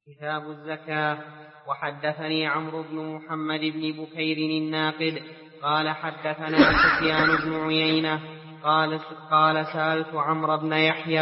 كتاب الزكاة. وحدثني عمرو بن محمد بن بكير الناقد قال حدثنا سفيان بن عيينة قال سألت عمرو بن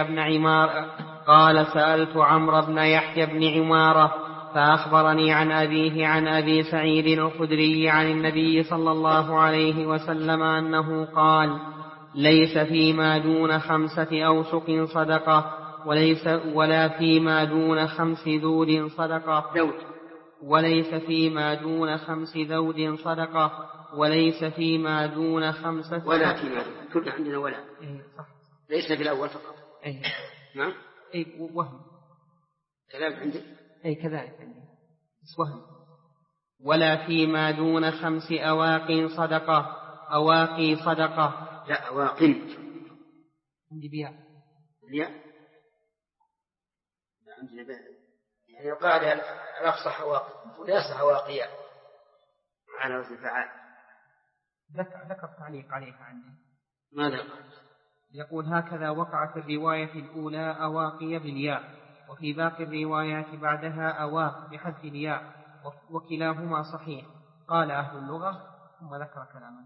يحيى بن عمارة فأخبرني عن أبيه عن أبي سعيد الخدري عن النبي صلى الله عليه وسلم أنه قال: ليس فيما دون 5 أوسق صدقة ولا فيما دون 5 ذود صدقة وليس فيما دون 5 ذود صدقة وليس فيما دون 5 ولا فيما دون. كنا عندنا ولا صح. ليس في الأول فقط. نعم وهم كلام عندك كذلك عندي وهم. ولا فيما دون 5 أواق صدقة. أواقي صدقة. لا أواقٍ عندي بياء عندنا بياء يعني قاعدة الأفصح أواقي وليس أواقيا على وزن فعال. ذكر تعليق عليها عندي. ماذا قال؟ يقول: هكذا وقع في الرواية الأولى أواقي بالياء، وفي باقي الروايات بعدها أواق بحذف الياء، وكلاهما صحيح. قال أهل اللغة ثم ذكر كلاما.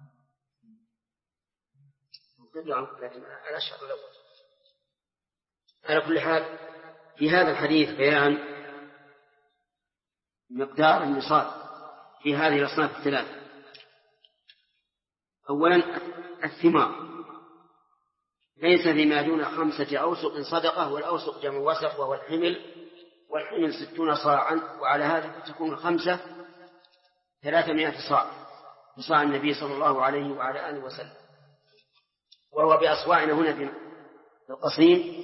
لكن الأشهر الأول. على كل حال في هذا الحديث بيان مقدار النصاب في هذه الأصناف الثلاثة. أولا الثمار ليس فيما دون 5 أوسق صدقة، والأوسق جمع وسق وهو والحمل 60 صاعا، وعلى هذا تكون 5 300 صاع بصاع النبي صلى الله عليه وعلى آله وسلم، وهو بأصواعنا هنا في القصيم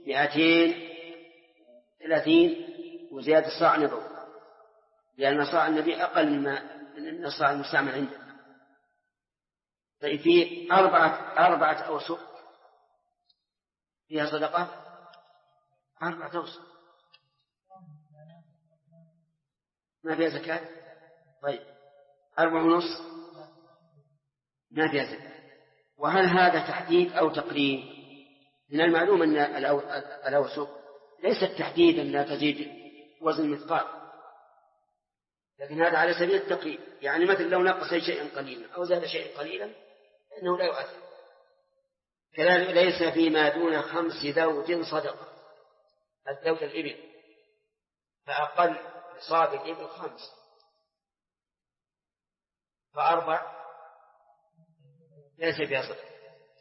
230 وزيادة صاع نبوي، لأن صاع النبي أقل من الصاع المستعمل عنده. طيب في 4 أوسق فيها صدقة 4 أوسق ما فيها زكاة. طيب 4.5 ما فيها زكاة. وهل هذا تحديد أو تقريب؟ من المعلوم أن الأوسق ليست تحديدا لا تزيد وزن مثقال، لكن هذا على سبيل التقريب، يعني مثل لو نقص شيئا قليلا أو زاد شيئا قليلا فإنه لا يؤثر. كذلك ليس فيما دون 5 ذود صدقة. الذود الإبل، فأقل نصاب الإبل 5، ف4 ليس فيها صدقة.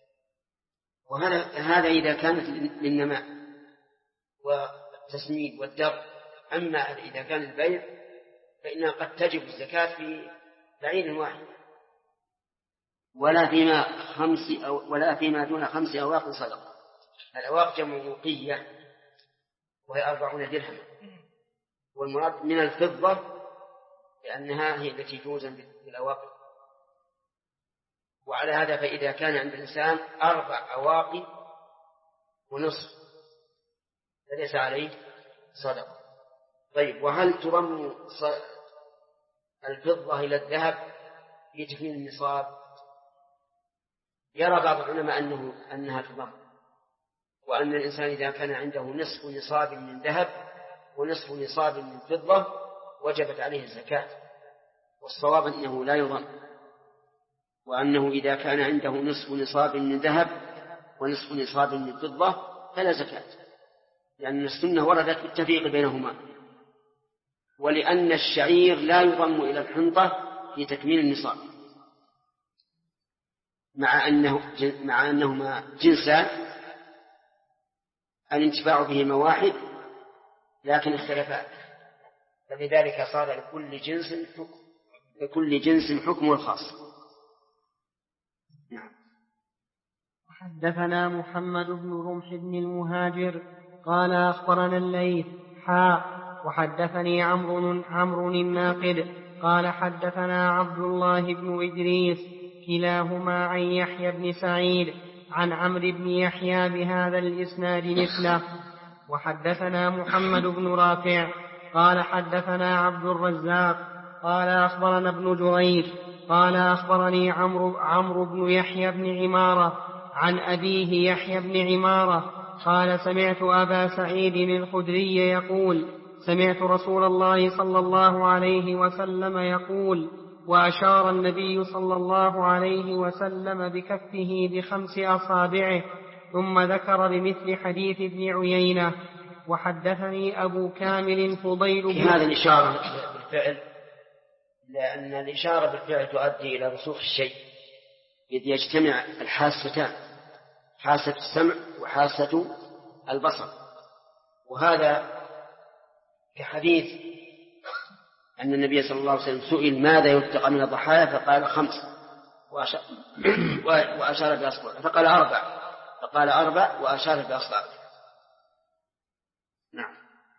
وهذا إذا كانت للنماء والتسميد والدر. أما إذا كان البيع فإنها قد تجب الزكاة في بعير واحد. ولا فيما دون 5 أواق صدقة. الأواق جمع وقية وهي 40 درهم، والمراد من الفضة لأنها هي التي توزن بالأواق. وعلى هذا فإذا كان عند الإنسان 4 أواق ونصف فليس عليه صدقة. طيب وهل تضم الفضة إلى الذهب في تكميل النصاب؟ يرى بعض العلماء أنها تضم، وأن الإنسان إذا كان عنده نصف نصاب من ذهب ونصف نصاب من فضة وجبت عليه الزكاة. والصواب أنه لا يضم، وأنه إذا كان عنده نصف نصاب من ذهب ونصف نصاب من فضة فلا زكاة، لأن السنة وردت بالتفريق بينهما. ولأن الشعير لا يضم إلى الحنطة في تكميل النصاب، مع أنهما جنسان الانتفاع بهما واحد لكن اختلفا، فلذلك صار لكل جنس حكم الخاص. نعم. حدثنا محمد بن رمح بن المهاجر قال أخبرنا الليث وحدثني عمرو الناقد قال حدثنا عبد الله بن إدريس كلاهما عن يحيى بن سعيد عن عمرو بن يحيى بهذا الإسناد مثله. وحدثنا محمد بن رافع قال حدثنا عبد الرزاق قال أخبرنا ابن جريج قال أخبرني عمرو بن يحيى بن عمارة عن أبيه يحيى بن عمارة قال سمعت أبا سعيد الخدري يقول سمعت رسول الله صلى الله عليه وسلم يقول: وأشار النبي صلى الله عليه وسلم بكفه ب5 أصابعه، ثم ذكر بمثل حديث ابن عيينة. وحدثني أبو كامل فضيل في هذا الإشارة بالفعل، لأن الإشارة بالفعل تؤدي إلى رسوخ الشيء إذ يجتمع الحاستان، حاسة السمع وحاسة البصر. وهذا كحديث أن النبي صلى الله عليه وسلم سئل ماذا يتقى من الضحايا فقال 5 وأشار بأصبعه، فقال 4 فقال 4 وأشار بأصبعه. نعم.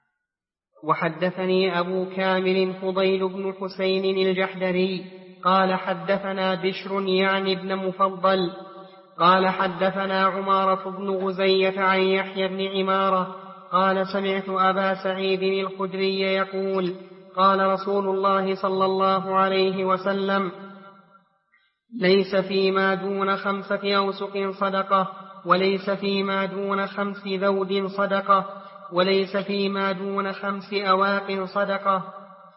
وحدثني أبو كامل فضيل بن حسين الجحدري قال حدثنا بشر يعني ابن مفضل قال حدثنا عمارة بن غزية عن يحيى بن عمارة قال سمعت أبا سعيد الخدري يقول: قال رسول الله صلى الله عليه وسلم: ليس فيما دون 5 أوسق صدقة، وليس فيما دون 5 ذود صدقة، وليس فيما دون 5 أواق صدقة.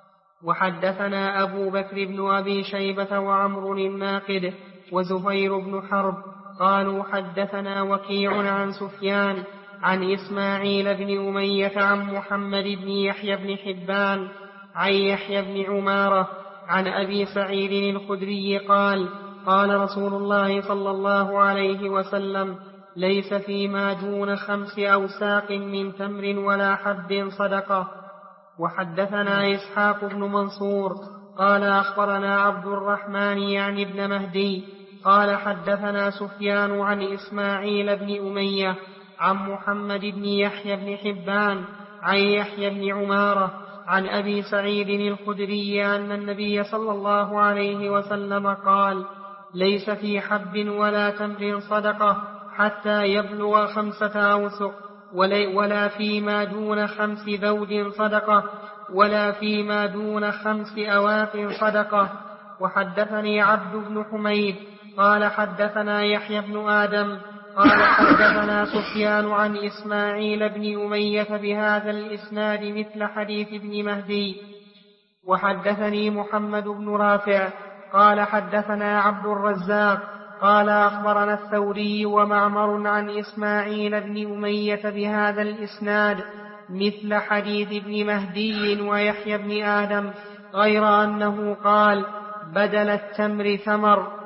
وحدثنا أبو بكر بن أبي شيبة وعمر الناقد وزهير بن حرب قالوا حدثنا وكيع عن سفيان عن إسماعيل بن أمية عن محمد بن يحيى بن حبان عن يحيى بن عمارة عن أبي سعيد الخدري قال: قال رسول الله صلى الله عليه وسلم: ليس فيما دون 5 أوساق من تمر ولا حب صدقة. وحدثنا إسحاق بن منصور قال أخبرنا عبد الرحمن يعني ابن مهدي قال حدثنا سفيان عن إسماعيل بن أمية عن محمد بن يحيى بن حبان عن يحيى بن عمارة عن أبي سعيد الخدري أن النبي صلى الله عليه وسلم قال: ليس في حب ولا تمر صدقة حتى يبلغ 5 أوسق، ولا فيما دون 5 ذود صدقة، ولا فيما دون 5 أواق صدقة. وحدثني عبد بن حميد قال حدثنا يحيى بن آدم قال حدثنا سفيان عن إسماعيل بن أمية بهذا الإسناد مثل حديث ابن مهدي. وحدثني محمد بن رافع قال حدثنا عبد الرزاق قال أخبرنا الثوري ومعمر عن إسماعيل بن أمية بهذا الإسناد مثل حديث ابن مهدي ويحيى بن آدم، غير أنه قال: بدل التمر ثمر.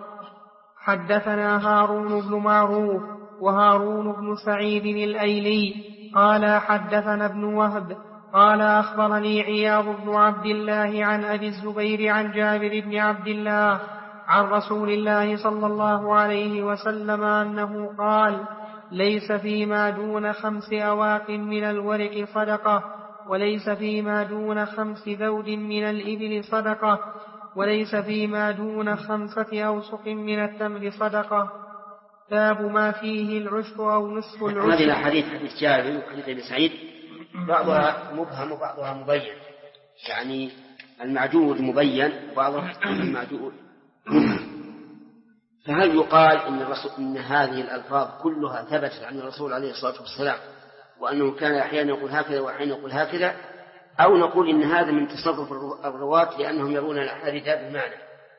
حدثنا هارون بن معروف وهارون بن سعيد الأيلي قال حدثنا ابن وهب قال أخبرني عياض بن عبد الله عن أبي الزبير عن جابر بن عبد الله عن رسول الله صلى الله عليه وسلم أنه قال: ليس فيما دون 5 أواق من الورق صدقة، وليس فيما دون 5 ذود من الإبل صدقة، وليس فيما دون 5 أوسق من التمر صدقة. باب ما فيه العشر أو نصف العشر. هذه الأحاديث حديث جابر وحديث ابن سعيد بعضها مبهم وبعضها مبين، يعني المعدود مبين وبعضها المعدود مبهم. فهل يقال إن هذه الألفاظ كلها ثبتت عن الرسول عليه الصلاة والسلام وأنه كان أحيانا يقول هكذا وأحيانا يقول هكذا، أو نقول إن هذا من تصرف الرواة لأنهم يرون الأحاديث بالمعنى؟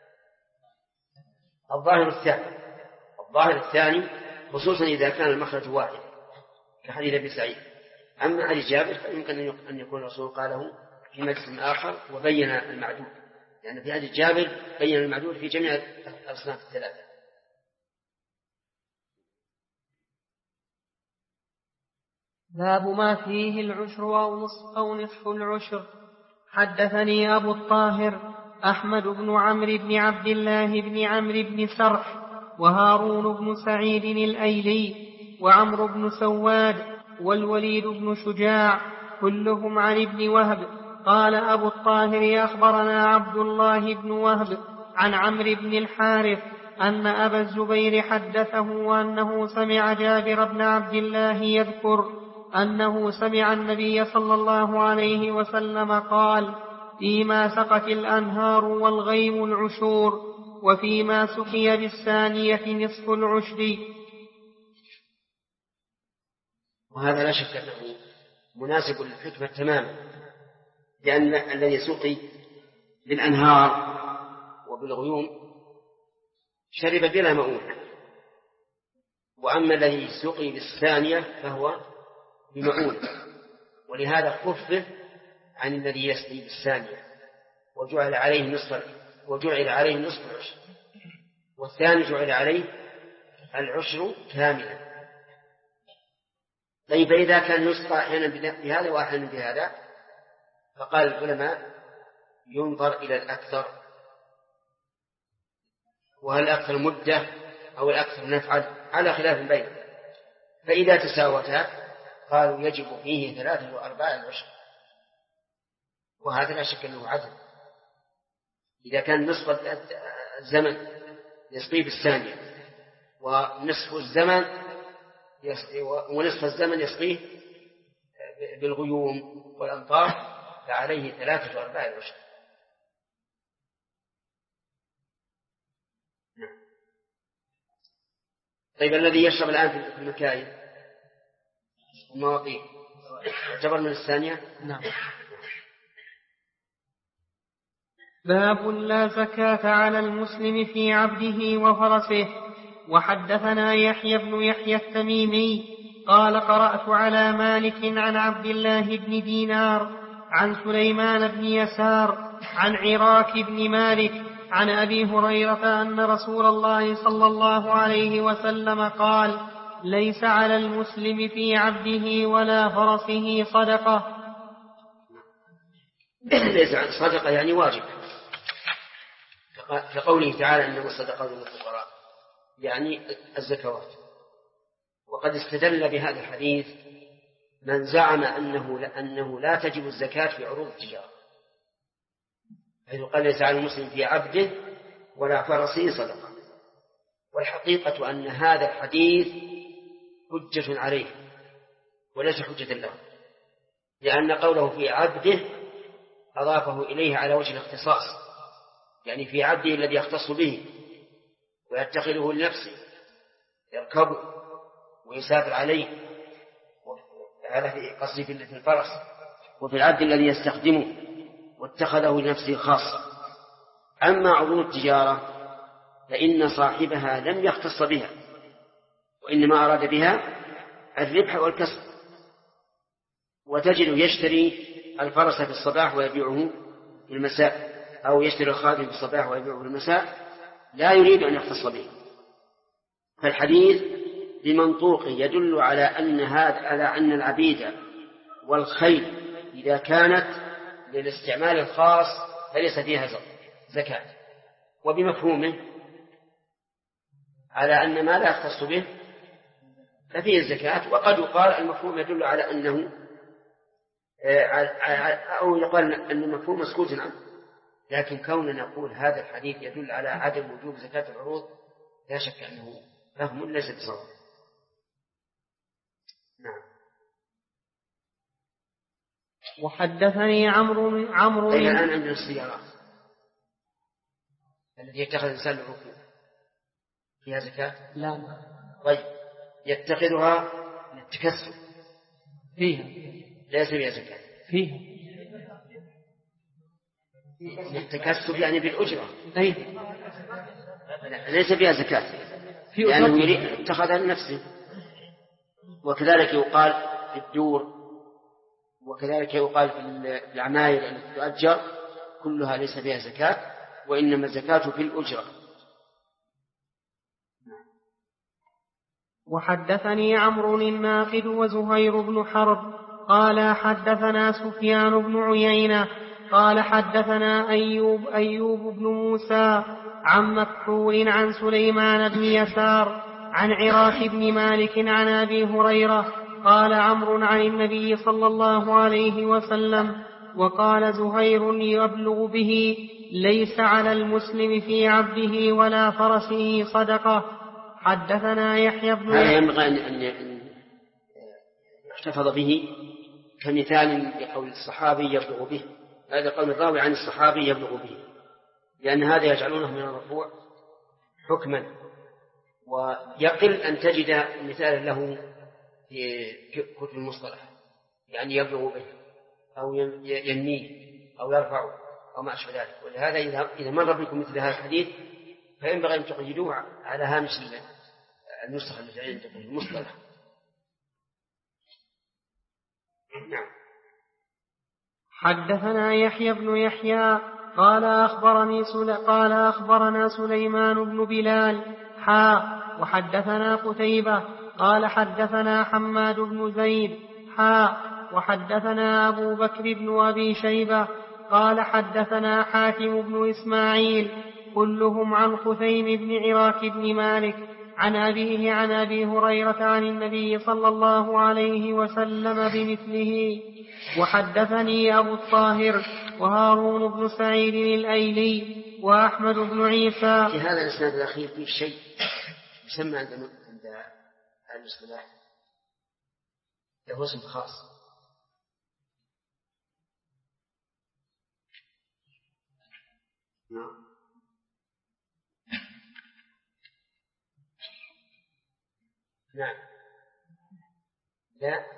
الظاهر الثاني، خصوصا إذا كان المخرج واحد كحديث أبي سعيد. أما حديث جابر فيمكن أن يكون الرسول قاله في مجلس آخر وبين المعدود، لأن في حديث جابر بين المعدود في جميع الأصناف الثلاثة. باب ما فيه العشر أو نصف العشر. حدثني أبو الطاهر أحمد بن عمرو بن عبد الله بن عمرو بن سرح وهارون بن سعيد الأيلي وعمرو بن سواد والوليد بن شجاع كلهم عن ابن وهب. قال أبو الطاهر أخبرنا عبد الله بن وهب عن عمرو بن الحارث أن أبا الزبير حدثه أنه سمع جابر بن عبد الله يذكر أنه سمع النبي صلى الله عليه وسلم قال: فيما سقت الأنهار والغيم العشور، وفيما سقي بالثانية نصف العشر. وهذا لا شك أنه مناسب للحكمة تماما، لأن الذي سقي بالأنهار وبالغيوم شرب بلا مؤونة، وأما الذي سقي بالثانية فهو بمؤونة، ولهذا خفف عن الذي يسقي بالثانية وجعل عليه نصف العشر، والثاني جعل عليه العشر كاملا. طيب إذا كان يسقى أحيانا بهذا وأحيانا بهذا، فقال العلماء ينظر إلى الأكثر، وهل الأكثر مدة أو الأكثر نفعا على خلاف بينهم، فإذا تساوتا قالوا يجب فيه 3 و4 العشر، وهذا لا شك أنه عدل. إذا كان نصف الزمن يسقيه بالثانية ونصف الزمن يسقيه بالغيوم والأمطار، فعليه 3 و4 العشر. طيب الذي يشرب الآن في المكاين المواقيت يعتبر من الثانية؟ نعم. باب لا زكاة على المسلم في عبده وفرسه. وحدثنا يحيى بن يحيى التميمي قال قرأت على مالك عن عبد الله بن دينار عن سليمان بن يسار عن عراك بن مالك عن أبي هريرة أن رسول الله صلى الله عليه وسلم قال: ليس على المسلم في عبده ولا فرسه صدقة. ليس صدقة يعني واجب، كقوله تعالى إنما الصدقات للفقراء، يعني الزكوات. وقد استدل بهذا الحديث من زعم أنه لا تجب الزكاة في عروض التجارة، حيث قال ليس على المسلم في عبده ولا فرسه صدقة. والحقيقة أن هذا الحديث حجة عليه وليس حجة له، لأن قوله في عبده أضافه إليه على وجه الاختصاص، يعني في عبده الذي يختص به ويتخذه لنفسه يركبه ويسافر عليه، هذا في قصده في الفرس، وفي العبد الذي يستخدمه واتخذه لنفسه خاصة. أما عروض التجارة فإن صاحبها لم يختص بها، وإنما أراد بها الربح والكسب، وتجد يشتري الفرس في الصباح ويبيعه في المساء، أو يشتري الخادم في الصباح ويبيعه في المساء، لا يريد أن يختص به. فالحديث بمنطوقه يدل على أن العبيد والخيل إذا كانت للاستعمال الخاص فليس فيها زكاة، وبمفهومه على أن ما لا يختص به ففيه الزكاة. وقد يقال المفهوم يدل على أنه أو يقال أن المفهوم مسكوت عنه، لكن كوننا نقول هذا الحديث يدل على عدم وجوب زكاة العروض لا شك أنه فهم ليس بصواب. نعم. وحدثني عمرو الآن عندنا السيارات التي يتخذ الإنسان الركوب فيها زكاة؟ لا. طيب يتخذها للتكسب فيها ليس فيها زكاة؟ فيها للتكسب يعني بالأجرة، طيب. ليس فيها زكاة لأنه يريد اتخذها لنفسه. وكذلك يقال في الدور، وكذلك يقال في العماير التي تؤجر، كلها ليس فيها زكاة، وإنما الزكاة في الأجرة. وحدثني عمرو الناقد وزهير بن حرب قال حدثنا سفيان بن عيينة قال حدثنا أيوب بن موسى عن مكحول عن سليمان بن يسار عن عراك بن مالك عن أبي هريرة قال عمرو عن النبي صلى الله عليه وسلم. وقال زهير يبلغ به: ليس على المسلم في عبده ولا فرسه صدقة. حدثنا يحيى بن هذا ينبغي أن يحتفظ به كمثال لقول الصحابي يبلغ به، هذا قول الراوي عن الصحابي يبلغ به، لأن هذا يجعلونه من الرفوع حكما، ويقل أن تجد مثال له في كتب المصطلح، يعني يبلغ به أو ينميه. أو يرفع أو ما أشبه ذلك. ولهذا إذا مر بكم مثل هذا الحديث فينبغي أن تقيدوه على هامش النسخة التي عندكم المصطلح. نعم. حدثنا يحيى بن يحيى قال أخبرنا سليمان بن بلال وحدثنا قتيبة قال حدثنا حماد بن زيد وحدثنا أبو بكر بن أبي شيبة قال حدثنا حاتم بن إسماعيل كلهم عن خثيم بن عراك بن مالك عن أبيه عن أبي هريرة عن النبي صلى الله عليه وسلم بمثله. وحدثني أبو الطاهر وهارون بن سعيد الأيلي وأحمد بن عيسى. في هذا الإسناد الأخير فيه شيء يسمى عند الاصطلاح له اسم خاص. نعم. لا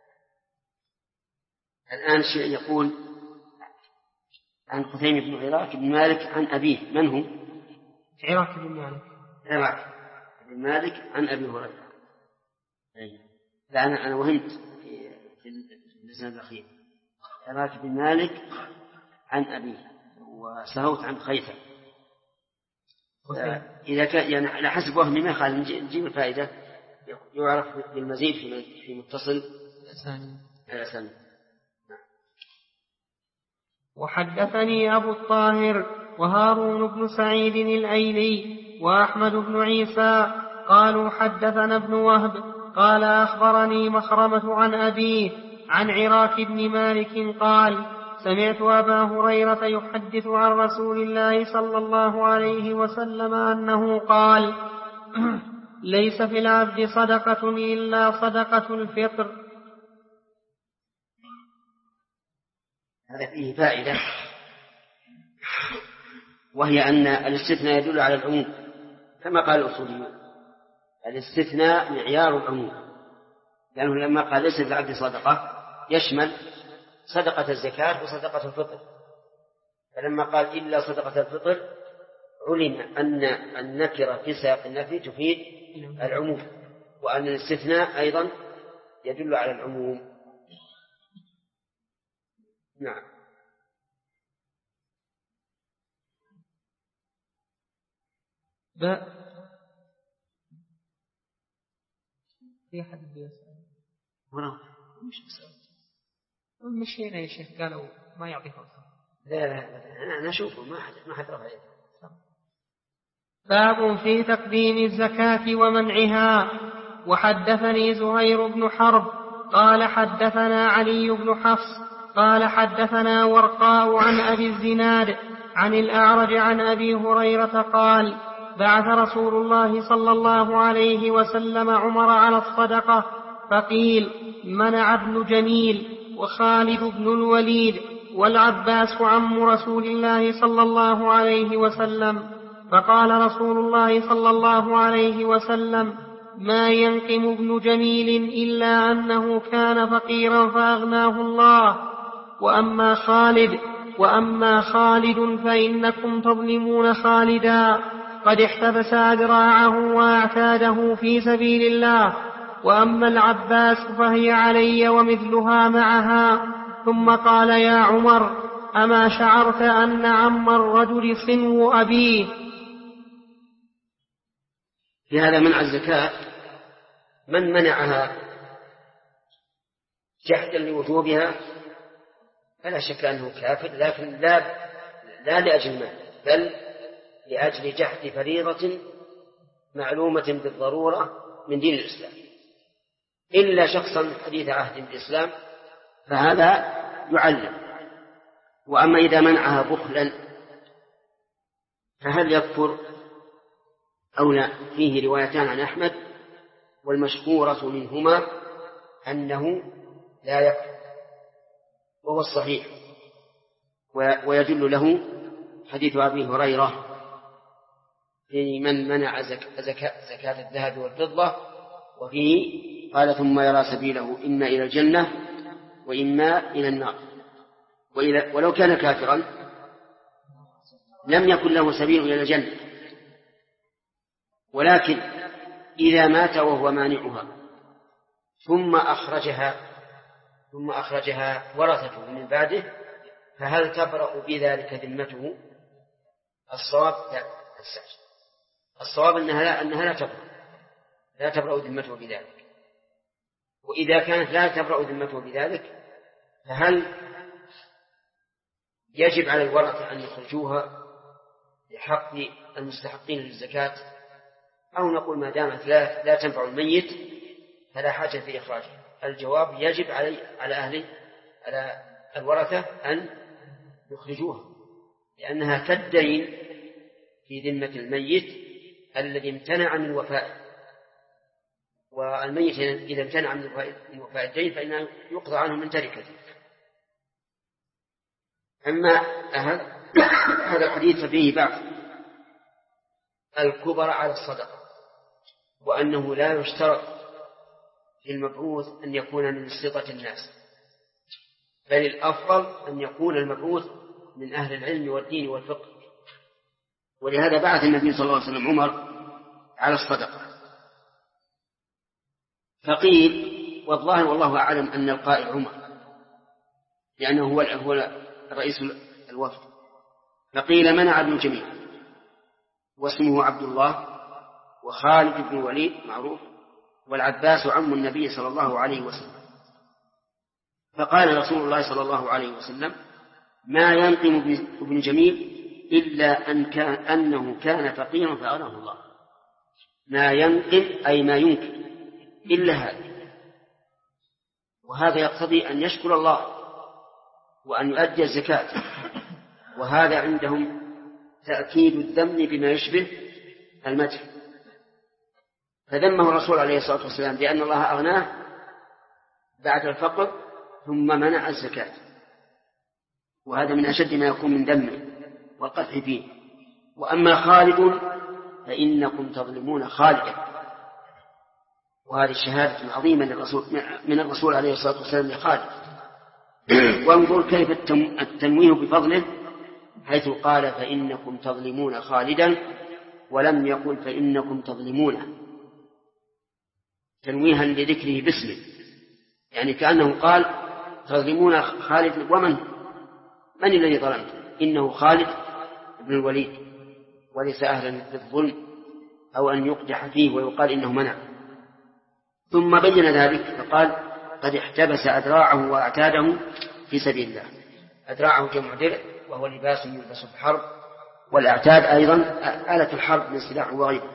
الآن شيء يقول عن خثيم بن عراك بن مالك عن أبيه. من هو؟ عراك بن مالك. عراك بن مالك عن أبي هريرة. لا أنا وهمت في الإسناد الأخير. عراك بن مالك عن أبيه وسهوت عن خيثم. إذا كان يعني على حسب وهمي ما خالف نجيب الفائدة يعرف بالمزيد في متصل الأسانيد. وحدثني أبو الطاهر وهارون بن سعيد الأيلي وأحمد بن عيسى قالوا حدثنا ابن وهب قال أخبرني مخرمة عن أبيه عن عراك بن مالك قال سمعت أبا هريرة يحدث عن رسول الله صلى الله عليه وسلم أنه قال ليس في العبد صدقة إلا صدقة الفطر. هذا فيه فائدة وهي أن الاستثناء يدل على العموم كما قال الأصوليون. الاستثناء معيار العموم لأنه لما قال ليس في العبد صدقة يشمل صدقة الزكاة وصدقة الفطر. فلما قال إلا صدقة الفطر علم أن النكرة في سياق النفي تفيد العموم وأن الاستثناء أيضا يدل على العموم. نعم. في حد يسأل ورا مش هنا يا شيخ قالوا ما يعطي فرصة. لا أنا أشوفه ما حد رفع يده. باب في تقديم الزكاة ومنعها. وحدثني زهير بن حرب قال حدثنا علي بن حفص قال حدثنا ورقاء عن أبي الزناد عن الأعرج عن أبي هريرة قال بعث رسول الله صلى الله عليه وسلم عمر على الصدقة فقيل منع ابن جميل وخالد بن الوليد والعباس عم رسول الله صلى الله عليه وسلم. فقال رسول الله صلى الله عليه وسلم ما ينقم ابن جميل إلا أنه كان فقيرا فأغناه الله. وأما خالد فإنكم تظلمون خالدا قد احتبس أذراعه وأعتاده في سبيل الله. وأما العباس فهي علي ومثلها معها. ثم قال يا عمر أما شعرت أن عم الرجل صنو أبيه. في هذا منع الزكاة من منعها جحدا لوجوبها فلا شك أنه كافر لكن لا لأجل المال بل لأجل جحد فريضة معلومة بالضرورة من دين الإسلام إلا شخصا حديث عهد بالإسلام فهذا يعلم. وأما إذا منعها بخلا فهل يكفر أو لا؟ فيه روايتان عن أحمد والمشهورة منهما أنه لا يكفر وهو الصحيح ويدل له حديث أبي هريرة في من منع زكاة الذهب والفضة وفيه قال ثم يرى سبيله إما إلى الجنة وإما إلى النار. ولو كان كافرا لم يكن له سبيل إلى الجنة، ولكن إذا مات وهو مانعها ثم أخرجها ورثته من بعده، فهل تبرأ بذلك ذمته؟ الصواب لا. الصواب أنها لا تبرأ ذمته بذلك. وإذا كانت لا تبرأ ذمته بذلك، فهل يجب على الورثة أن يخرجوها لحق المستحقين للزكاة، أو نقول ما دامت لا تنفع الميت فلا حاجة في إخراجها؟ الجواب يجب على الورثة أن يخرجوها، لأنها كالدين في ذمة الميت الذي امتنع من وفائه، والميت إذا امتنع من وفاء الدين فإنه يقضى عنه من تركته. أما هذا الحديث فيه بعض الكبر على الصدقة، وأنه لا يشترط في المبعوث أن يكون من سلطة الناس، بل الأفضل أن يكون المبعوث من أهل العلم والدين والفقه. ولهذا بعث النبي صلى الله عليه وسلم عمر على الصدقة. فقيل والله والله أعلم أن القائل عمر، لأنه هو رئيس الوفد. فقيل منع ابن جميل واسمه عبد الله، وخالد بن الوليد معروف، والعباس عم النبي صلى الله عليه وسلم. فقال رسول الله صلى الله عليه وسلم ما ينقم ابن جميل إلا أنه كان فقيرا فأغناه الله. ما ينقم أي ما ينكر إلا هذا، وهذا يقتضي أن يشكر الله وأن يؤدي الزكاة، وهذا عندهم تأكيد الذم بما يشبه المدح. فذمه الرسول عليه الصلاة والسلام بأن الله أغناه بعد الفقر ثم منع الزكاة، وهذا من أشد ما يكون من ذمه والقدح فيه. وأما خالد فإنكم تظلمون خالدا، وهذه الشهادة عظيمة من الرسول عليه الصلاة والسلام لخالد. وانظر كيف التنويه بفضله، حيث قال فإنكم تظلمون خالدا ولم يقل فإنكم تظلمونه، تنويها لذكره باسمه، يعني كأنه قال تظلمون خالد، ومن الذي ظلمت؟ إنه خالد بن الوليد، وليس أهلا للظلم أو أن يقدح فيه ويقال إنه منع. ثم بين ذلك فقال قد احتبس أدراعه وأعتاده في سبيل الله. أدراعه جمع درع، وهو لباس يلبس في الحرب، والأعتاد أيضا آلة الحرب من سلاح وغيره.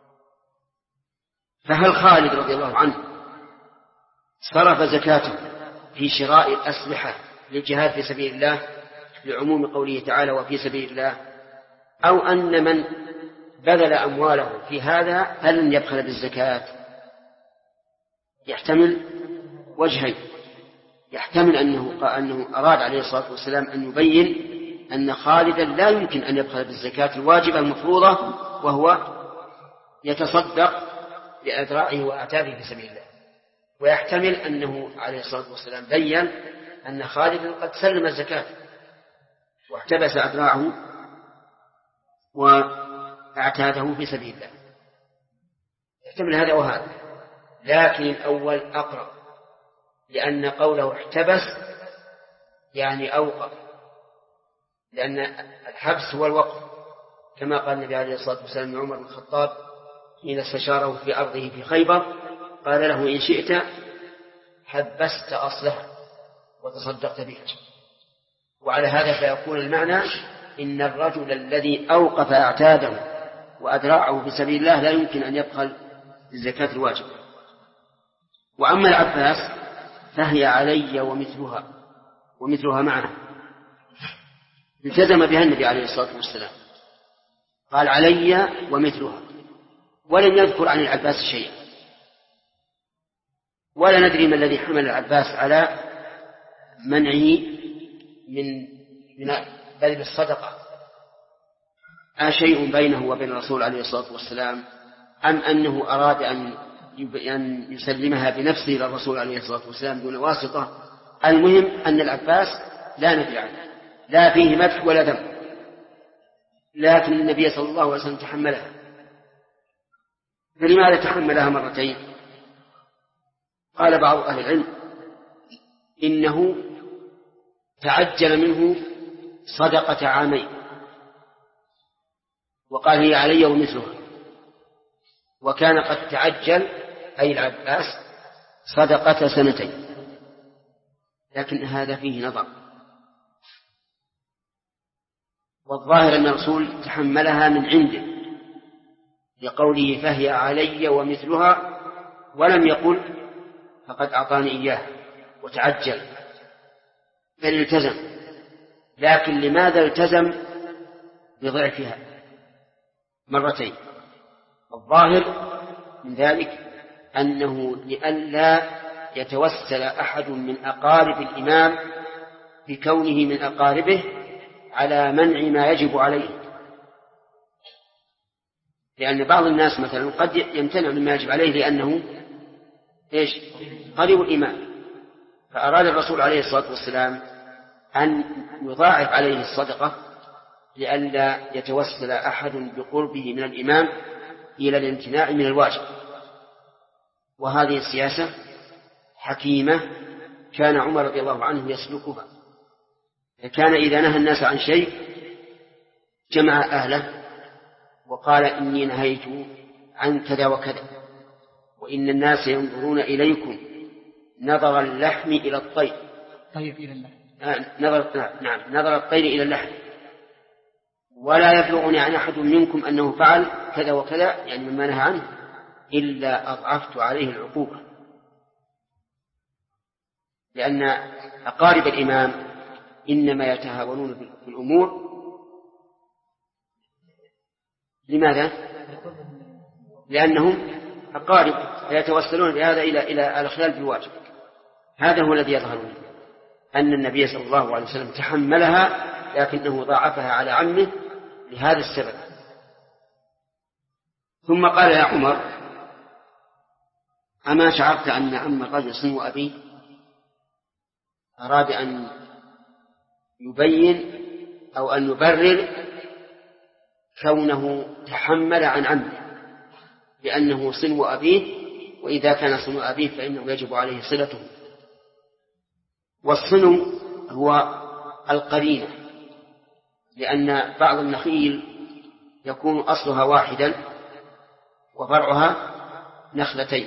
فهل خالد رضي الله عنه صرف زكاته في شراء الأسلحة للجهاد في سبيل الله لعموم قوله تعالى وفي سبيل الله، أو أن من بذل أمواله في هذا فلن يبخل بالزكاة؟ يحتمل وجهين. يحتمل أنه أراد عليه الصلاة والسلام أن يبين أن خالدا لا يمكن أن يبخل بالزكاة الواجبة المفروضة، وهو يتصدق لأذرائه وأعتابه في سبيل الله. ويحتمل أنه عليه الصلاة والسلام بيّن أن خالدا قد سلم الزكاة واحتبس أذراعه وأعتاده في سبيل الله. يحتمل هذا وهذا، لكن الأول أقرب، لأن قوله احتبس يعني أوقف، لأن الحبس هو الوقف، كما قال النبي عليه الصلاة والسلام لعمر بن الخطاب حين استشاره في أرضه في خيبر، قال له إن شئت حبست أصلها وتصدقت بها. وعلى هذا فيكون المعنى إن الرجل الذي أوقف أعتاده وأدراعه في سبيل الله لا يمكن أن يبخل بالزكاة الواجبة. وأما العباس فهي علي ومثلها معه، التزم بها النبي عليه الصلاة والسلام، قال علي ومثلها، ولم يذكر عن العباس شيئا، ولا ندري ما الذي حمل العباس على منعه من بذل الصدقة، أشيء بينه وبين الرسول عليه الصلاة والسلام، أم أنه أراد أن يسلمها بنفسه إلى الرسول عليه الصلاة والسلام دون واسطة. المهم أن العباس لا ندري عنه، لا فيه مدح ولا ذم، لكن النبي صلى الله عليه وسلم تحملها. فلماذا تحملها مرتين؟ قال بعض أهل العلم إنه تعجل منه صدقة عامين، وقال هي علي ومثلها، وكان قد تعجل أي العباس صدقة سنتين، لكن هذا فيه نظر. والظاهر أن الرسول تحملها من عنده لقوله فهي علي ومثلها، ولم يقل فقد أعطاني إياه وتعجل، بل التزم. لكن لماذا التزم بضعفها مرتين؟ الظاهر من ذلك أنه لئلا يتوسل أحد من أقارب الإمام بكونه من أقاربه على منع ما يجب عليه، لأن بعض الناس مثلا قد يمتنع مما يجب عليه لأنه قريب الإمام، فأراد الرسول عليه الصلاة والسلام أن يضاعف عليه الصدقة لئلا يتوسل أحد بقربه من الإمام إلى الامتناع من الواجب. وهذه السياسة حكيمة كان عمر رضي الله عنه يسلكها، كان إذا نهى الناس عن شيء جمع أهله وقال إني نهيت عن كذا وكذا، وإن الناس ينظرون إليكم نظر اللحم إلى الطير، طيب إلى اللحم، نظر الطير إلى اللحم، ولا يبلغني عن أحد منكم أنه فعل كذا وكذا، يعني مما نهى عنه، إلا أضعفت عليه العقوبة. لأن أقارب الإمام إنما يتهاونون في الأمور. لماذا؟ لأنهم أقارب فيتوسلون بهذا إلى الخلال بالواجب. هذا هو الذي يظهر لي أن النبي صلى الله عليه وسلم تحملها لكنه ضاعفها على عمه لهذا السبب. ثم قال يا عمر أما شعرت أن عم الرجل صنو أبي؟ أراد أن يبين أو أن يبرر كونه تحمل عن عمه لأنه صنو أبيه، وإذا كان صنو أبيه فإنه يجب عليه صلته. والصنو هو القرينة، لأن بعض النخيل يكون أصلها واحدا وفرعها نخلتين،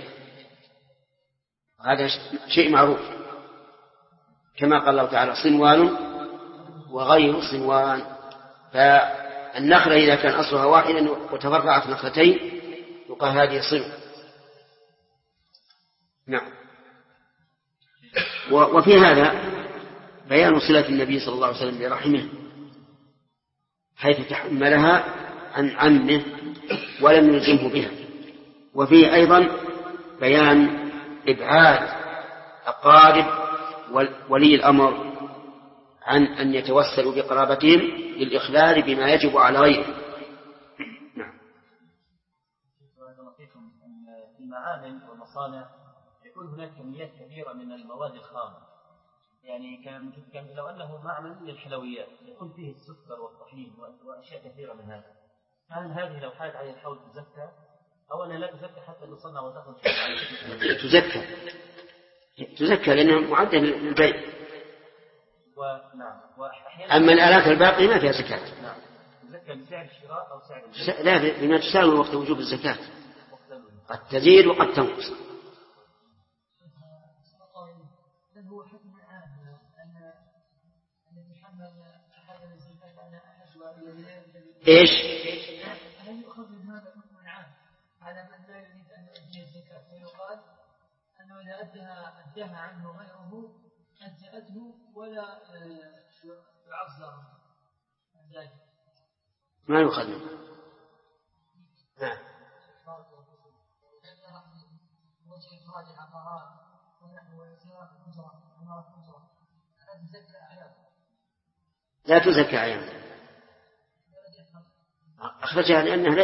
هذا شيء معروف، كما قال الله تعالى صنوان وغير صنوان. فالنخلة إذا كان أصلها واحدا وتفرعت نخلتين يقال هذه صنو. نعم. وفي هذا بيان صلة النبي صلى الله عليه وسلم برحمه، حيث تحملها عن عمه ولم يلزمه بها. وفيه أيضا بيان إبعاد أقارب ولي الأمر عن أن يتوسلوا بقرابتهم للإخلال بما يجب على غيره. نعم. في المعامل والمصانع يكون هناك كميات كبيرة من المواد الخام، يعني كان لو أنه معمل للحلويات يكون فيه السكر والطحين وأشياء كثيرة من هذا، هل هذه لو حالت عليه الحول تزكى أو أنها لا تزكى حتى تصنع وتأخذ؟ تزكى لأنها معدة للبيع. ونعم. أما الآلات الباقية ما فيها زكاة. نعم. تزكى بسعر الشراء أو سعر البيع؟ لا، بما تساوي وقت وجوب الزكاة، قد تزيد وقد تنقص. هو حكم عام أن يتحمل أحد الزكاة على أحد والديه. إيش؟ هل يؤخذ من هذا حكم عام على من لا يريد أن يؤدي الزكاة، فيقال أنه إذا أداها عنه غيره أجزأته ولا يعذر عن ذلك؟ ما يؤخذ منه. نعم. لا تزكى عيانا، أخرجها لأنها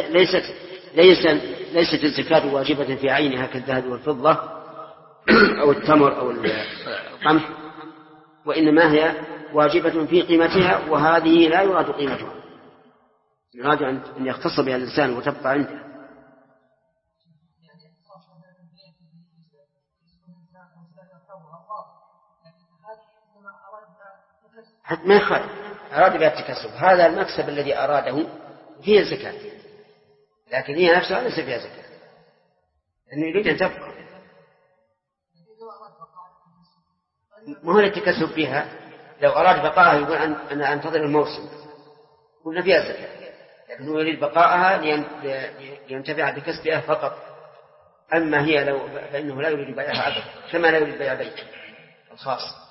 ليست الزكاة واجبة في عينها كالذهب والفضة أو التمر أو القمح، وإنما هي واجبة في قيمتها، وهذه لا يراد قيمتها، يراد أن يختص بها الإنسان وتبقى عنده. حتى ما يخالف، أراد بها التكسب، هذا المكسب الذي أراده فيه الزكاة، لكن هي نفسها ليس فيها زكاة، لأنه يريد أن تبقى. ما هو التكسب فيها، لو أراد بقاءها يقول أنا أنتظر الموسم قلنا فيها زكاة، لكن هو يريد بقاءها لينتفع بكسبها فقط. أما هي فإنه لا يريد بيعها أبدا، كما لا يريد بيع بيت الخاص.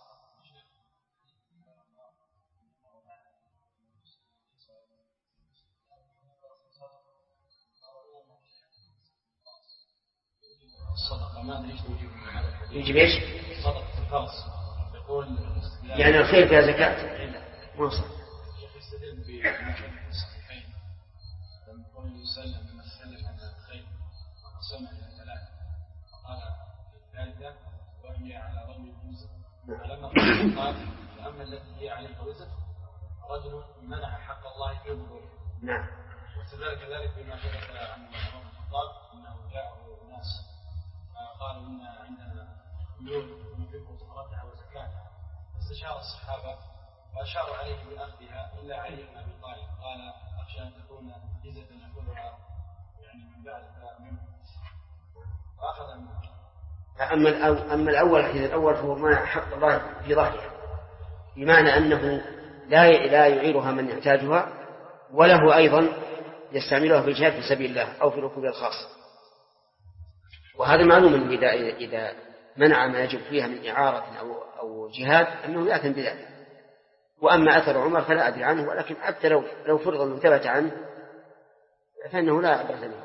يجب ايش؟ صدقة الخاص يقول يعني الخير فيها زكاة. موصل. يستدل بالصحيحين لما يقول يسلم بما سلم عن الخير وسمع إلى ثلاثة، قال الثالثة وهي على ضوء الوزر، فلما قال فأما التي هي عليها وزر رجل منع حق الله في ظهوره. نعم. واستدل كذلك بما ثبت عن عمر بن الخطاب أنه جاءه ناس قالوا إن عندنا مليون ونفقه صدقتها وزكاتها، فاستشار الصحابة وأشاروا عليه بأخذها إلا علي بن أبي طالب قال أخشى أن تكون جزة نأخذها يعني من بعد منه فأخذ منها. أما الأول الحديث الأول فهو منع حق الله في ظهرها، بمعنى أنه لا يعيرها من يحتاجها، وله أيضا يستعملها في الجهاد في سبيل الله أو في ركوب الخاص. وهذا معلوم إذا منع ما يجب فيها من إعارة أو جهاد أنه يأثم بذلك. وأما أثر عمر فلا أدري عنه، ولكن حتى لو فرض أنه ثبت عنه فإنه لا بأس به.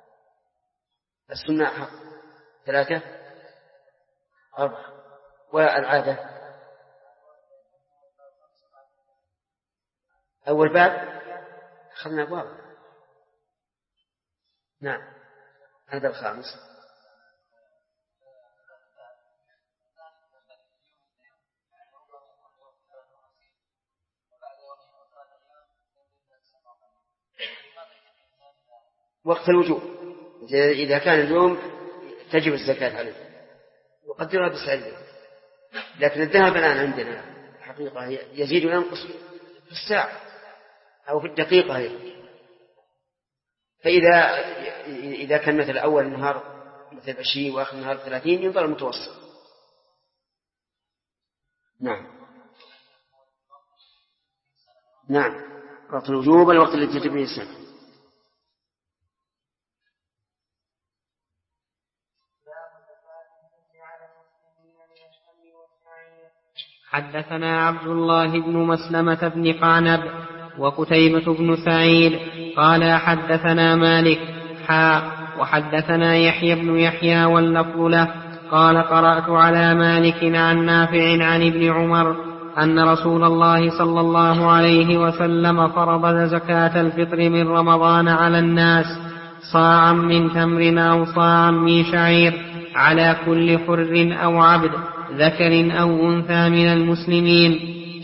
السنة حق 3 4 والعادة أول باب أخذنا أبواب. نعم هذا الخامس. وقت الوجوب إذا كان اليوم تجب الزكاة عليه وقدرها ب90، لكن الذهب الآن عندنا حقيقة يزيد وينقص في الساعة أو في الدقيقة هي. فإذا كان مثل أول النهار مثل 20 وآخر النهار 30 ينظر المتوسط. نعم وقت الوجوب الوقت الذي تجب به السنة. حدثنا عبد الله بن مسلمة بن قعنب وقتيبة بن سعيد قال حدثنا مالك وحدثنا يحيى بن يحيى واللفظ له قال قرأت على مالك عن نافع عن ابن عمر أن رسول الله صلى الله عليه وسلم فرض زكاة الفطر من رمضان على الناس صاعا من تمر أو صاعا من شعير على كل حر أو عبد ذكر أو أنثى من المسلمين.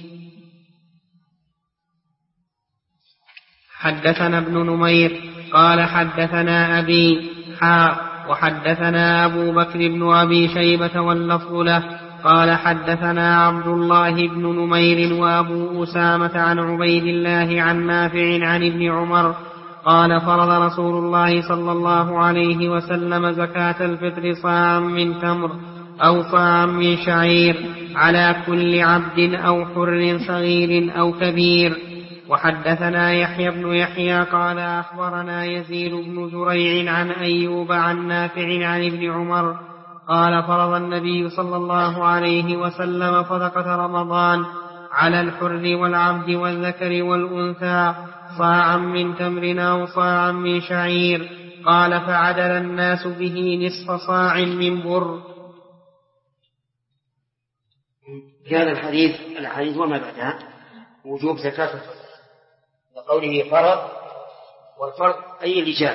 حدثنا ابن نمير قال حدثنا أبي وحدثنا أبو بكر بن أبي شيبة واللفظ له قال حدثنا عبد الله بن نمير وأبو أسامة عن عبيد الله عن نافع عن ابن عمر قال فرض رسول الله صلى الله عليه وسلم زكاة الفطر صاعا من تمر أو صاعا من شعير على كل عبد أو حر صغير أو كبير. وحدثنا يحيى بن يحيى قال أخبرنا يزيد بن زريع عن أيوب عن نافع عن ابن عمر قال فرض النبي صلى الله عليه وسلم صدقة رمضان على الحر والعبد والذكر والأنثى صاعا من تمر أو صاعا من شعير قال فعدل الناس به نصف صاع من بر. في هذا الحديث وما بعدها وجوب زكاة الفطر لقوله فرض، والفرض أي الإجابة.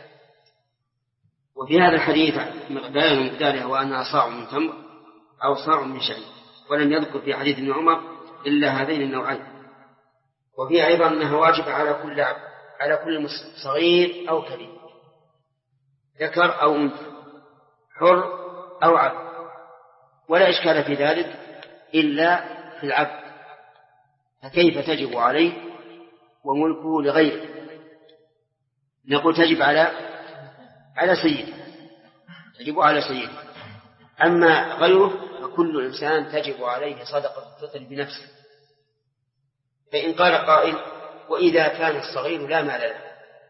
وفي هذا الحديث بيان مقدارها وأنها صاع من تمر أو صاع من شعير، ولم يذكر في حديث ابن عمر إلا هذين النوعين. وفي أيضا أنها واجب على كل صغير أو كبير، ذكر أو أنثى، حر أو عبد، ولا إشكال في ذلك إلا في العبد، فكيف تجب عليه وملكه لغيره؟ نقول تجب على سيده، تجب على سيده. أما غيره فكل إنسان تجب عليه صدقة الفطر بنفسه. فإن قال قائل: وإذا كان الصغير لا مال له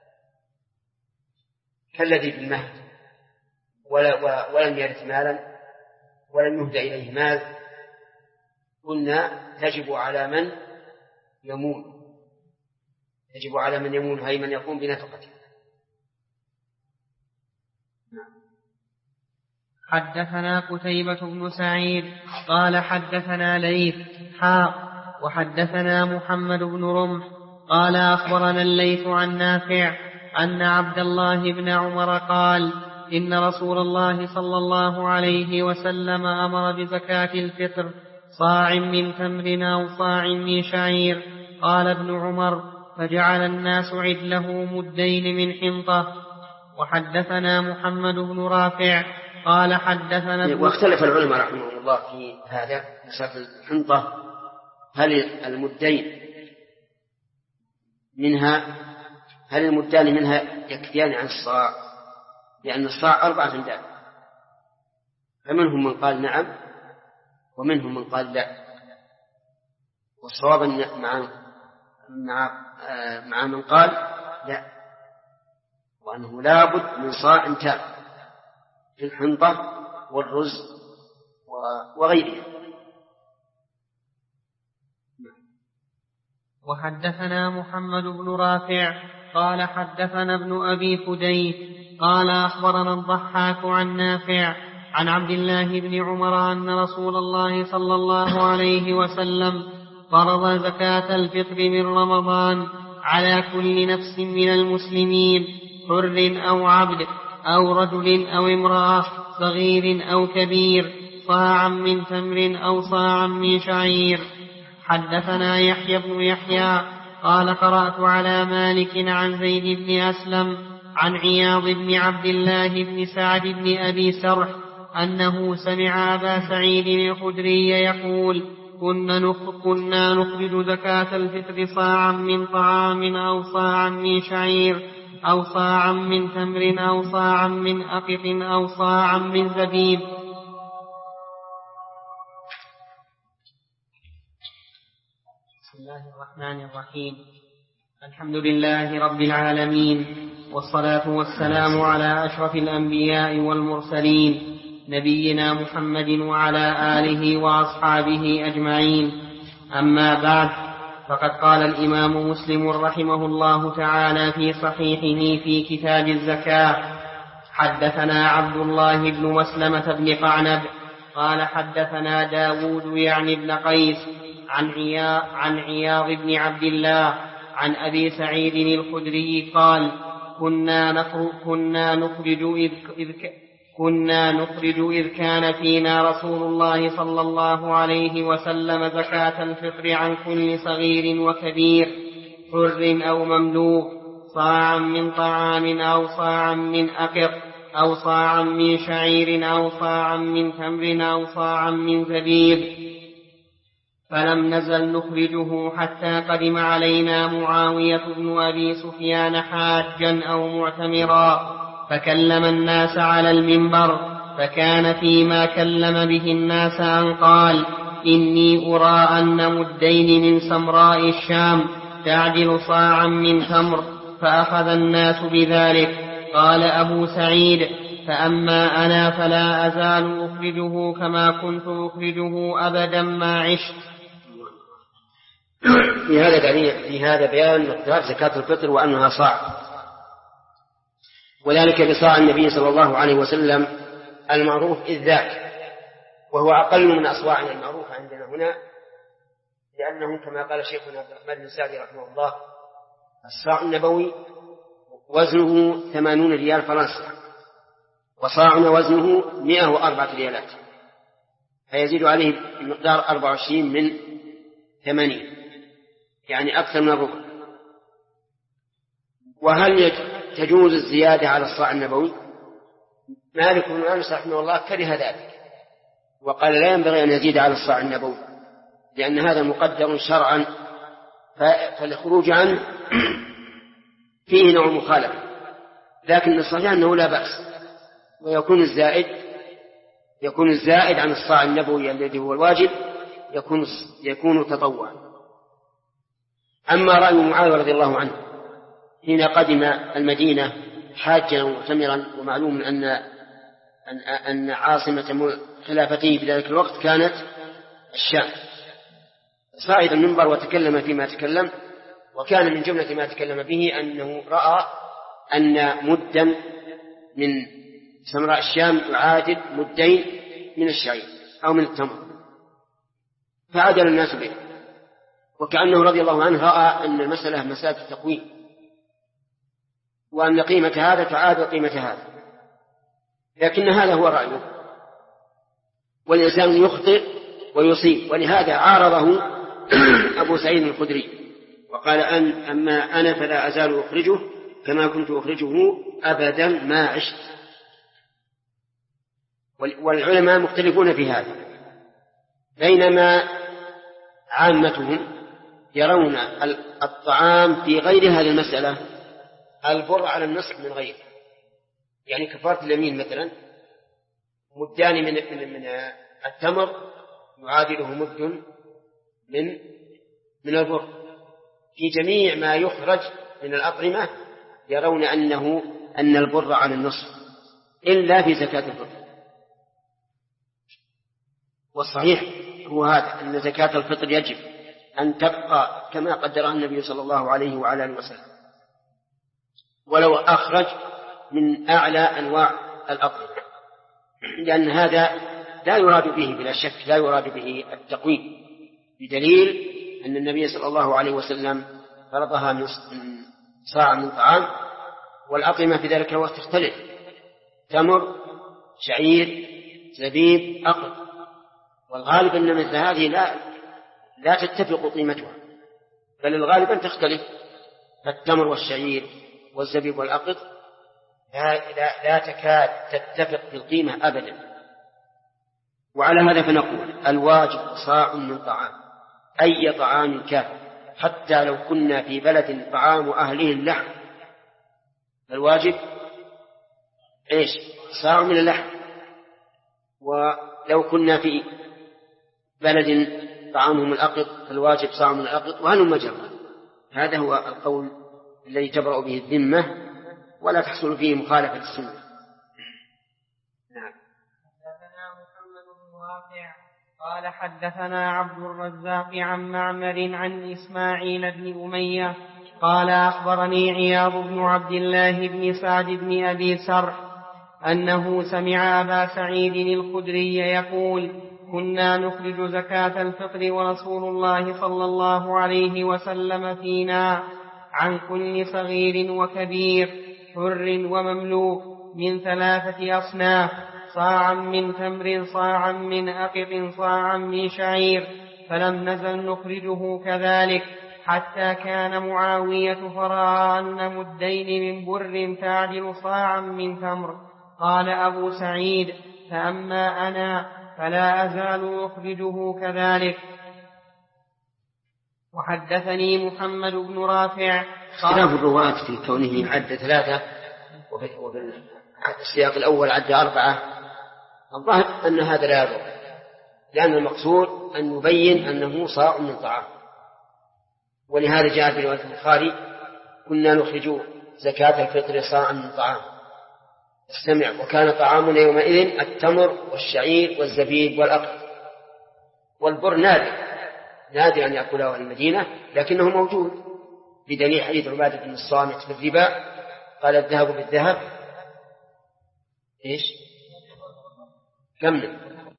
كالذي بالمهد ولم يرث مالا ولم يهدى إليه مال، قلنا تجب على من يمون، تجب على من يمون، هي من يقوم بنفقته. حدثنا قتيبة بن سعيد قال حدثنا ليث وحدثنا محمد بن رمح قال أخبرنا الليث عن نافع أن عبد الله بن عمر قال: إن رسول الله صلى الله عليه وسلم أمر بزكاة الفطر صاع من تمر أو صاع من شعير. قال ابن عمر: فجعل الناس عدله مدين من حنطة. وحدثنا محمد بن رافع قال حدثنا واختلف العلماء رحمه الله في هذا مسألة الحنطة، هل المدان منها يكفيان عن الصاع؟ لأن الصاع 4 أمداد، فمنهم من قال نعم ومنهم من قال لا. والصواب مع من قال لا، وأنه لا بد من صاع تام في الحنطة والرز وغيرها. وحدثنا محمد بن رافع قال حدثنا ابن أبي فديك قال أخبرنا الضحاك عن نافع عن عبد الله بن عمر أن رسول الله صلى الله عليه وسلم فرض زكاة الفطر من رمضان على كل نفس من المسلمين، حر أو عبد أو رجل أو امرأة، صغير أو كبير، صاعا من تمر أو صاعا من شعير. حدثنا يحيى بن يحيى قال قرأت على مالك عن زيد بن أسلم عن عياض بن عبد الله بن سعد بن أبي سرح أنه سمع أبا سعيد الخدري يقول: كنا نخرج زكاة الفطر صاعا من طعام أو صاعا من شعير أو صاعا من تمر أو صاعا من أقط أو صاعا من زبيب. بسم الله الرحمن الرحيم. الحمد لله رب العالمين، والصلاة والسلام على أشرف الأنبياء والمرسلين، نبينا محمد وعلى آله وأصحابه أجمعين. أما بعد، فقد قال الإمام مسلم رحمه الله تعالى في صحيحه في كتاب الزكاة: حدثنا عبد الله بن مسلمة بن قعنب قال حدثنا داود يعني بن قيس عن عياض بن عبد الله عن أبي سعيد الخدري قال: كنا نخرج إذ كان فينا رسول الله صلى الله عليه وسلم زكاة الفطر عن كل صغير وكبير، حر أو مملوك، صاعا من طعام أو صاعا من أقط أو صاعا من شعير أو صاعا من تمر أو صاعا من زبيب. فلم نزل نخرجه حتى قدم علينا معاوية بن أبي سفيان حاجا أو معتمرا، فكلم الناس على المنبر، فكان فيما كلم به الناس أن قال: إني أرى أن مدين من سمراء الشام تعدل صاعا من تمر، فأخذ الناس بذلك. قال أبو سعيد: فأما أنا فلا أزال أخرجه كما كنت أخرجه أبدا ما عشت. في هذا بيان مقدار زكاة الفطر وأنها صاع، وذلك بصاع النبي صلى الله عليه وسلم المعروف إذ ذاك، وهو أقل من أصواعنا المعروفة عندنا هنا، لأنه كما قال شيخنا عبد الرحمن بن سعدي رحمه الله: الصاع النبوي وزنه 80 ريال فرنسا، وصاعنا وزنه 104 ريالات، فيزيد عليه المقدار 24 من 80 يعني أكثر من الربع. وهل تجوز الزيادة على الصاع النبوي؟ مالك بن أنس رحمه الله كره ذلك وقال لا ينبغي أن يزيد على الصاع النبوي لأن هذا مقدر شرعا، فالخروج عنه فيه نوع مخالفة. لكن الصحيح أنه لا بأس، ويكون الزائد عن الصاع النبوي الذي هو الواجب يكون تطوعا. أما رأي معاوية رضي الله عنه حين قدم المدينة حاجا ومعتمرا، ومعلوم أن عاصمة خلافته في ذلك الوقت كانت الشام، صعد المنبر وتكلم فيما تكلم، وكان من جملة ما تكلم به أنه رأى أن مدا من سمراء الشام يعادل مدين من الشعير أو من التمر، فعدل الناس به، وكأنه رضي الله عنه رأى أن المسألة مسألة التقويم، وأن قيمة هذا تعادل قيمة هذا. لكن هذا هو رأيه، والإنسان يخطئ ويصيب، ولهذا عارضه أبو سعيد الخدري وقال أما أنا فلا أزال أخرجه كما كنت أخرجه أبدا ما عشت. والعلماء مختلفون في هذا، بينما عامتهم يرون الطعام في غير هذه المسألة البر على النصف من غيره، يعني كفارة اليمين مثلا مدان من التمر يعادله مد من البر. في جميع ما يخرج من الأطعمة يرون أن البر على النصف إلا في زكاة الفطر. والصحيح هو هذا، أن زكاة الفطر يجب أن تبقى كما قدرها النبي صلى الله عليه وعلى آله وسلم، ولو أخرج من أعلى أنواع الأطعمة، لأن هذا لا يراد به بلا شك لا يراد به التقويم، بدليل أن النبي صلى الله عليه وسلم فرضها من صاع من طعام، والأطعمة في ذلك الوقت تختلف، تمر، شعير، زبيب، أقط، والغالب أن مثل هذه لا تتفق قيمتها، بل الغالب أن تختلف، فالتمر والشعير والزبيب والأقط لا تكاد تتفق في القيمة أبدا. وعلى هذا فنقول الواجب صاع من طعام، أي طعام كان، حتى لو كنا في بلد طعام أهله اللحم، الواجب صاع من اللحم. ولو كنا في بلد طعامهم الأقط فالواجب صاع من الأقط، وهل مجرى. هذا هو القول الذي تبرأ به الذمة ولا تحصل فيه مخالفة السنة. نعم. حدثنا محمد بن رافع قال حدثنا عبد الرزاق عن معمر عن إسماعيل بن أمية قال أخبرني عياض بن عبد الله بن سعد بن أبي سرح أنه سمع أبا سعيد الخدري يقول: كنا نخرج زكاة الفطر ورسول الله صلى الله عليه وسلم فينا عن كل صغير وكبير حر ومملوك من 3 أصناف: صاعا من تمر، صاعا من أقط، صاعا من شعير، فلم نزل نخرجه كذلك حتى كان معاوية فرأى أن مدين من بر تعدل صاعا من تمر. قال أبو سعيد: فأما أنا فلا أزال أخرجه كذلك. وحدثني محمد بن رافع اختلاف الرواة في كونه عد 3 وفي السياق الأول عد 4، الظاهر أن هذا لا يضر، لأن المقصود أن يبين أنه صاع من طعام. ولهذا جاء في رواية البخاري: كنا نخرج زكاة الفطر صاعا من طعام. استمع: وكان طعامنا يومئذ التمر والشعير والزبيب والأقط. والبر نادر أن يأكله المدينة، لكنه موجود، بدليل حديث عبادة بن الصامت في الربا قال: الذهب بالذهب كمنا